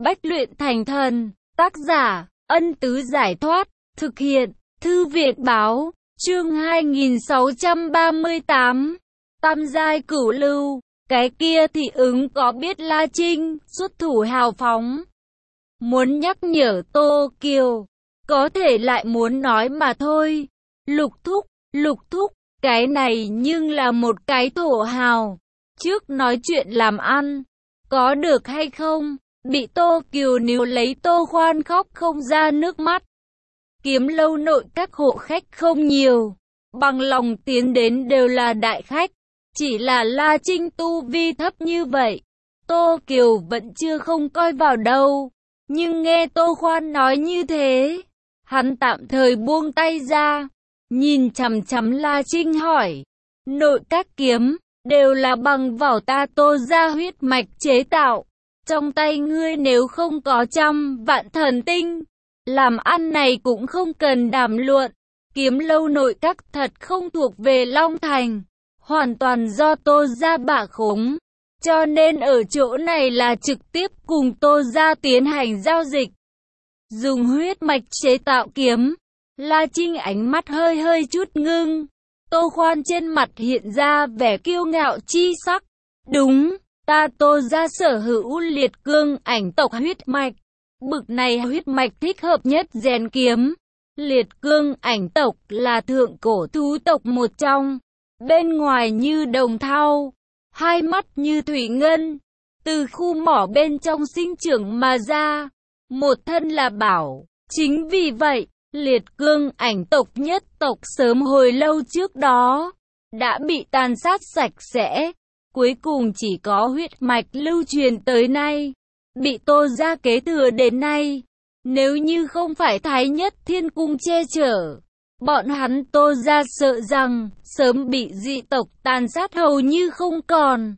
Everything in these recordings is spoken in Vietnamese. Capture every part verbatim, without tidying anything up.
Bách luyện thành thần. Tác giả, Ân Tứ Giải Thoát. Thực hiện, Thư viện Báo. Chương hai nghìn sáu trăm ba mươi tám. Tam giai cửu lưu. Cái kia thì ứng có biết La Trinh xuất thủ hào phóng, muốn nhắc nhở Tô Kiều, có thể lại muốn nói mà thôi. Lục thúc, lục thúc, cái này nhưng là một cái thổ hào, trước nói chuyện làm ăn, có được hay không? Bị Tô Kiều níu lấy, Tô Khoan khóc không ra nước mắt. Kiếm lâu nội các hộ khách không nhiều, bằng lòng tiến đến đều là đại khách. Chỉ là La Trinh tu vi thấp như vậy, Tô Kiều vẫn chưa không coi vào đâu. Nhưng nghe Tô Khoan nói như thế, hắn tạm thời buông tay ra, nhìn chằm chằm La Trinh hỏi, nội các kiếm, đều là bằng vào ta Tô gia huyết mạch chế tạo. Trong tay ngươi nếu không có trăm vạn thần tinh, làm ăn này cũng không cần đàm luận. Kiếm lâu nội các thật không thuộc về Long Thành, hoàn toàn do Tô gia bả khống, cho nên ở chỗ này là trực tiếp cùng Tô gia tiến hành giao dịch. Dùng huyết mạch chế tạo kiếm. La Trinh ánh mắt hơi hơi chút ngưng. Tô Khoan trên mặt hiện ra vẻ kiêu ngạo chi sắc. Đúng, ta Tô gia sở hữu liệt cương ảnh tộc huyết mạch. Bực này huyết mạch thích hợp nhất rèn kiếm. Liệt cương ảnh tộc là thượng cổ thú tộc một trong. Bên ngoài như đồng thau, hai mắt như thủy ngân, từ khu mỏ bên trong sinh trưởng mà ra, một thân là bảo. Chính vì vậy, liệt cương ảnh tộc nhất tộc sớm hồi lâu trước đó đã bị tàn sát sạch sẽ, cuối cùng chỉ có huyết mạch lưu truyền tới nay, bị Tô gia kế thừa đến nay. Nếu như không phải Thái Nhất Thiên Cung che chở, bọn hắn Tô gia sợ rằng sớm bị dị tộc tàn sát hầu như không còn.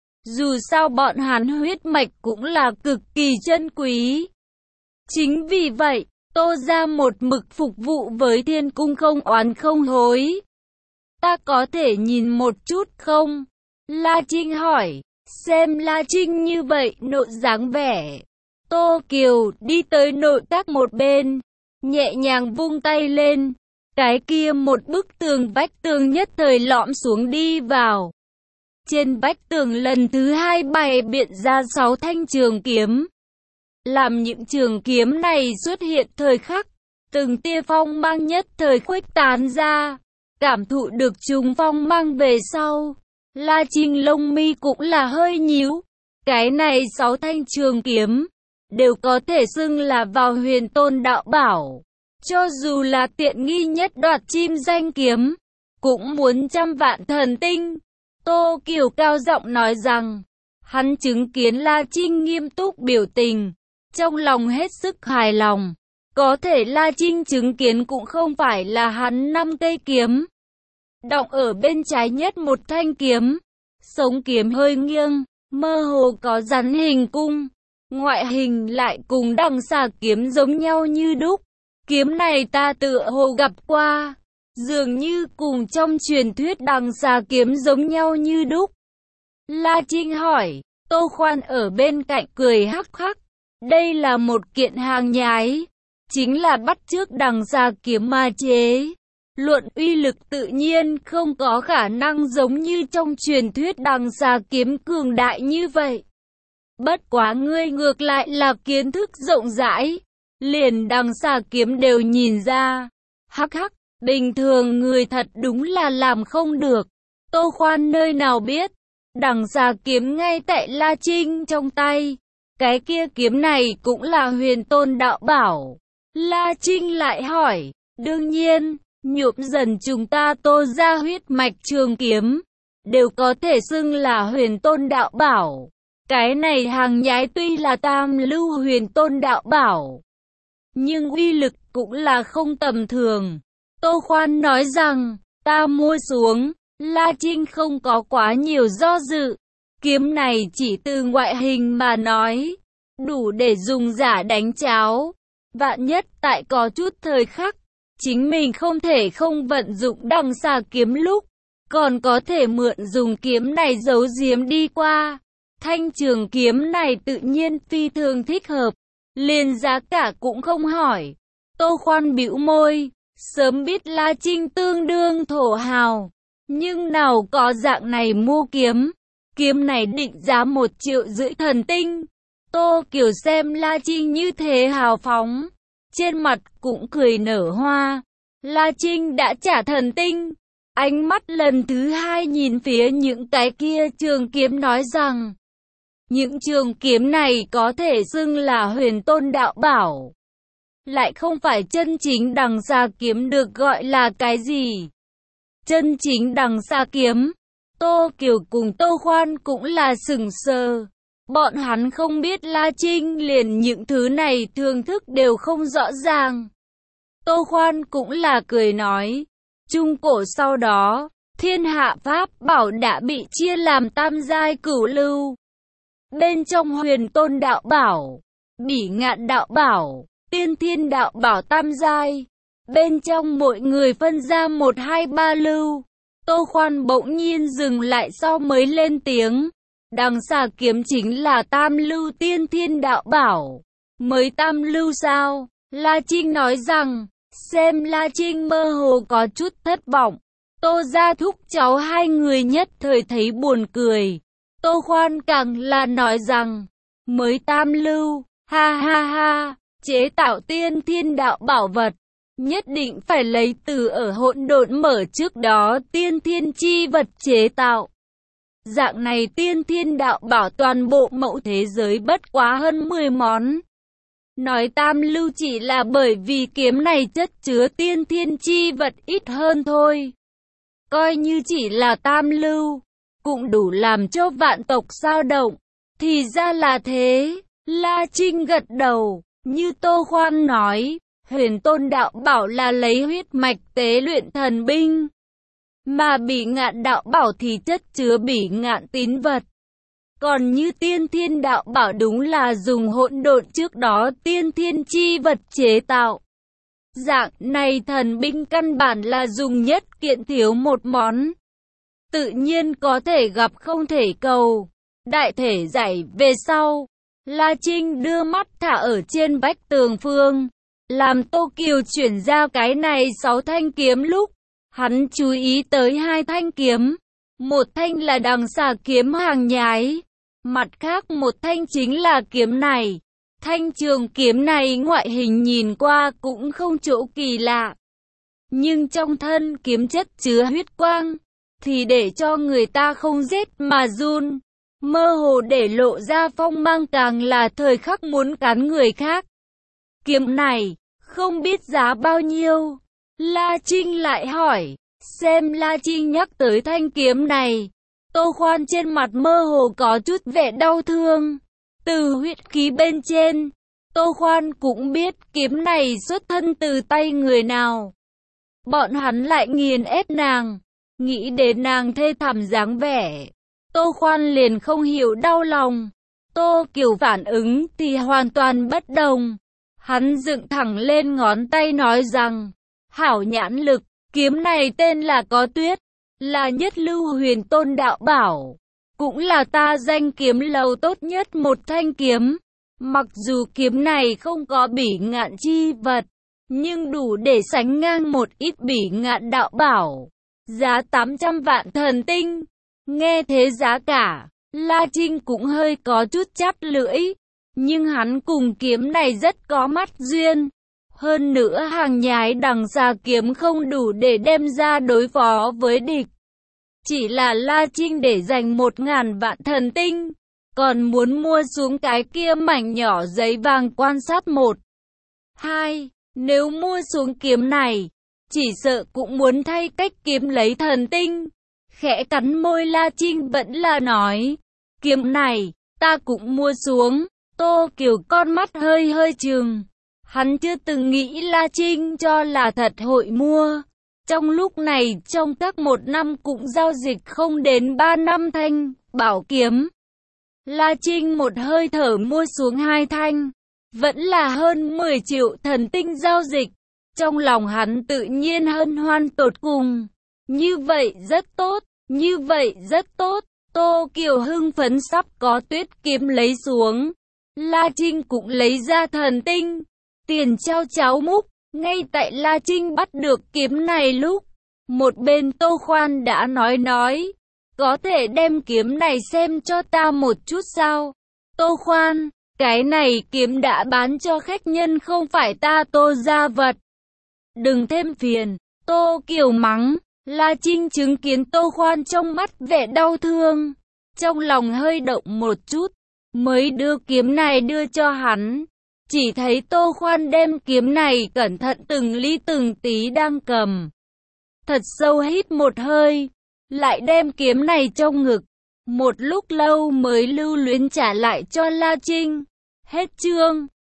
Dù sao bọn hắn huyết mạch cũng là cực kỳ chân quý. Chính vì vậy, Tô gia một mực phục vụ với Thiên Cung không oán không hối. Ta có thể nhìn một chút không? La Trinh hỏi. Xem La Trinh như vậy nội dáng vẻ, Tô Kiều đi tới nội các một bên, nhẹ nhàng vung tay lên. Cái kia một bức tường vách tường nhất thời lõm xuống đi vào. Trên vách tường lần thứ hai bày biện ra sáu thanh trường kiếm. Làm những trường kiếm này xuất hiện thời khắc, từng tia phong mang nhất thời khuếch tán ra. Cảm thụ được chúng phong mang về sau, La Trinh lông mi cũng là hơi nhíu. Cái này sáu thanh trường kiếm đều có thể xưng là vào huyền tôn đạo bảo. Cho dù là tiện nghi nhất đoạt chim danh kiếm, cũng muốn trăm vạn thần tinh. Tô Kiều cao giọng nói rằng, hắn chứng kiến La Trinh nghiêm túc biểu tình, trong lòng hết sức hài lòng. Có thể La Trinh chứng kiến cũng không phải là hắn năm cây kiếm. Đọng ở bên trái nhất một thanh kiếm, sống kiếm hơi nghiêng, mơ hồ có rắn hình cung, ngoại hình lại cùng đằng xà kiếm giống nhau như đúc. Kiếm này ta tựa hồ gặp qua, dường như cùng trong truyền thuyết đằng xà kiếm giống nhau như đúc. La Trinh hỏi. Tô Khoan ở bên cạnh cười hắc hắc. Đây là một kiện hàng nhái, chính là bắt chước đằng xà kiếm mà chế. Luận uy lực tự nhiên không có khả năng giống như trong truyền thuyết đằng xà kiếm cường đại như vậy. Bất quá ngươi ngược lại là kiến thức rộng rãi, liền đằng xà kiếm đều nhìn ra. Hắc hắc, bình thường người thật đúng là làm không được. Tô Khoan nơi nào biết, đằng xà kiếm ngay tại La Trinh trong tay. Cái kia kiếm này cũng là huyền tôn đạo bảo. La Trinh lại hỏi, đương nhiên, nhuộm dần chúng ta Tô gia huyết mạch trường kiếm, đều có thể xưng là huyền tôn đạo bảo. Cái này hàng nhái tuy là tam lưu huyền tôn đạo bảo, nhưng uy lực cũng là không tầm thường. Tô Khoan nói rằng, ta mua xuống. La Trinh không có quá nhiều do dự. Kiếm này chỉ từ ngoại hình mà nói, đủ để dùng giả đánh cháo. Vạn nhất tại có chút thời khắc, chính mình không thể không vận dụng đằng xà kiếm lúc, còn có thể mượn dùng kiếm này giấu giếm đi qua. Thanh trường kiếm này tự nhiên phi thường thích hợp, liền giá cả cũng không hỏi. Tô Khoan bĩu môi, sớm biết La Trinh tương đương thổ hào, nhưng nào có dạng này mua kiếm. Kiếm này định giá một triệu rưỡi thần tinh. Tô Kiều xem La Trinh như thế hào phóng, trên mặt cũng cười nở hoa. La Trinh đã trả thần tinh, ánh mắt lần thứ hai nhìn phía những cái kia trường kiếm nói rằng, những trường kiếm này có thể xưng là huyền tôn đạo bảo, lại không phải chân chính đằng xa kiếm được gọi là cái gì. Chân chính đằng xa kiếm, Tô Kiều cùng Tô Khoan cũng là sừng sờ. Bọn hắn không biết La Trinh liền những thứ này thưởng thức đều không rõ ràng. Tô Khoan cũng là cười nói, trung cổ sau đó, thiên hạ pháp bảo đã bị chia làm tam giai cửu lưu. Bên trong huyền tôn đạo bảo, bỉ ngạn đạo bảo, tiên thiên đạo bảo tam giai. Bên trong mỗi người phân ra một hai ba lưu. Tô Khoan bỗng nhiên dừng lại sau mới lên tiếng. Đằng xà kiếm chính là tam lưu tiên thiên đạo bảo. Mới tam lưu sao? La Trinh nói rằng, xem La Trinh mơ hồ có chút thất vọng. Tô gia thúc cháu hai người nhất thời thấy buồn cười. Tô Khoan càng là nói rằng, mới tam lưu, ha ha ha, chế tạo tiên thiên đạo bảo vật, nhất định phải lấy từ ở hỗn độn mở trước đó tiên thiên chi vật chế tạo. Dạng này tiên thiên đạo bảo toàn bộ mẫu thế giới bất quá hơn mười món. Nói tam lưu chỉ là bởi vì kiếm này chất chứa tiên thiên chi vật ít hơn thôi. Coi như chỉ là tam lưu, cũng đủ làm cho vạn tộc sao động. Thì ra là thế, La Trinh gật đầu, như Tô Khoan nói, huyền tôn đạo bảo là lấy huyết mạch tế luyện thần binh. Mà bỉ ngạn đạo bảo thì chất chứa bỉ ngạn tín vật. Còn như tiên thiên đạo bảo đúng là dùng hỗn độn trước đó tiên thiên chi vật chế tạo. Dạng này thần binh căn bản là dùng nhất kiện thiếu một món. Tự nhiên có thể gặp không thể cầu. Đại thể giải về sau, La Trinh đưa mắt thả ở trên vách tường phương. Làm Tô Kiều chuyển ra cái này sáu thanh kiếm lúc, hắn chú ý tới hai thanh kiếm. Một thanh là đằng xà kiếm hàng nhái. Mặt khác một thanh chính là kiếm này. Thanh trường kiếm này ngoại hình nhìn qua cũng không chỗ kỳ lạ. Nhưng trong thân kiếm chất chứa huyết quang, thì để cho người ta không rét mà run. Mơ hồ để lộ ra phong mang càng là thời khắc muốn cắn người khác. Kiếm này, không biết giá bao nhiêu. La Trinh lại hỏi, xem La Trinh nhắc tới thanh kiếm này. Tô Khoan trên mặt mơ hồ có chút vẻ đau thương. Từ huyết khí bên trên, Tô Khoan cũng biết kiếm này xuất thân từ tay người nào. Bọn hắn lại nghiền ép nàng, nghĩ đến nàng thê thảm dáng vẻ. Tô Khoan liền không hiểu đau lòng. Tô Kiều phản ứng thì hoàn toàn bất đồng. Hắn dựng thẳng lên ngón tay nói rằng, hảo nhãn lực, kiếm này tên là Có Tuyết, là nhất lưu huyền tôn đạo bảo, cũng là ta danh kiếm lầu tốt nhất một thanh kiếm. Mặc dù kiếm này không có bỉ ngạn chi vật, nhưng đủ để sánh ngang một ít bỉ ngạn đạo bảo. Giá tám trăm vạn thần tinh. Nghe thế giá cả, La Trinh cũng hơi có chút chát lưỡi. Nhưng hắn cùng kiếm này rất có mắt duyên. Hơn nữa hàng nhái đằng xà kiếm không đủ để đem ra đối phó với địch. Chỉ là La Trinh để dành một ngàn vạn thần tinh, còn muốn mua xuống cái kia mảnh nhỏ giấy vàng quan sát một. Hai, nếu mua xuống kiếm này, chỉ sợ cũng muốn thay cách kiếm lấy thần tinh. Khẽ cắn môi La Trinh vẫn là nói, kiếm này, ta cũng mua xuống. Tô Kiều con mắt hơi hơi trừng. Hắn chưa từng nghĩ La Trinh cho là thật hội mua. Trong lúc này trong các một năm cũng giao dịch không đến ba năm thanh bảo kiếm. La Trinh một hơi thở mua xuống hai thanh, vẫn là hơn mười triệu thần tinh giao dịch. Trong lòng hắn tự nhiên hân hoan tột cùng. Như vậy rất tốt, như vậy rất tốt. Tô Kiều hưng phấn sắp có tuyết kiếm lấy xuống. La Trinh cũng lấy ra thần tinh, tiền trao cháo múc. Ngay tại La Trinh bắt được kiếm này lúc, một bên Tô Khoan đã nói nói, có thể đem kiếm này xem cho ta một chút sao? Tô Khoan, cái này kiếm đã bán cho khách nhân không phải ta Tô gia vật. Đừng thêm phiền, Tô Kiều mắng. La Trinh chứng kiến Tô Khoan trong mắt vẻ đau thương, trong lòng hơi động một chút, mới đưa kiếm này đưa cho hắn. Chỉ thấy Tô Khoan đem kiếm này cẩn thận từng ly từng tí đang cầm. Thật sâu hít một hơi, lại đem kiếm này trong ngực. Một lúc lâu mới lưu luyến trả lại cho La Trinh. Hết chương.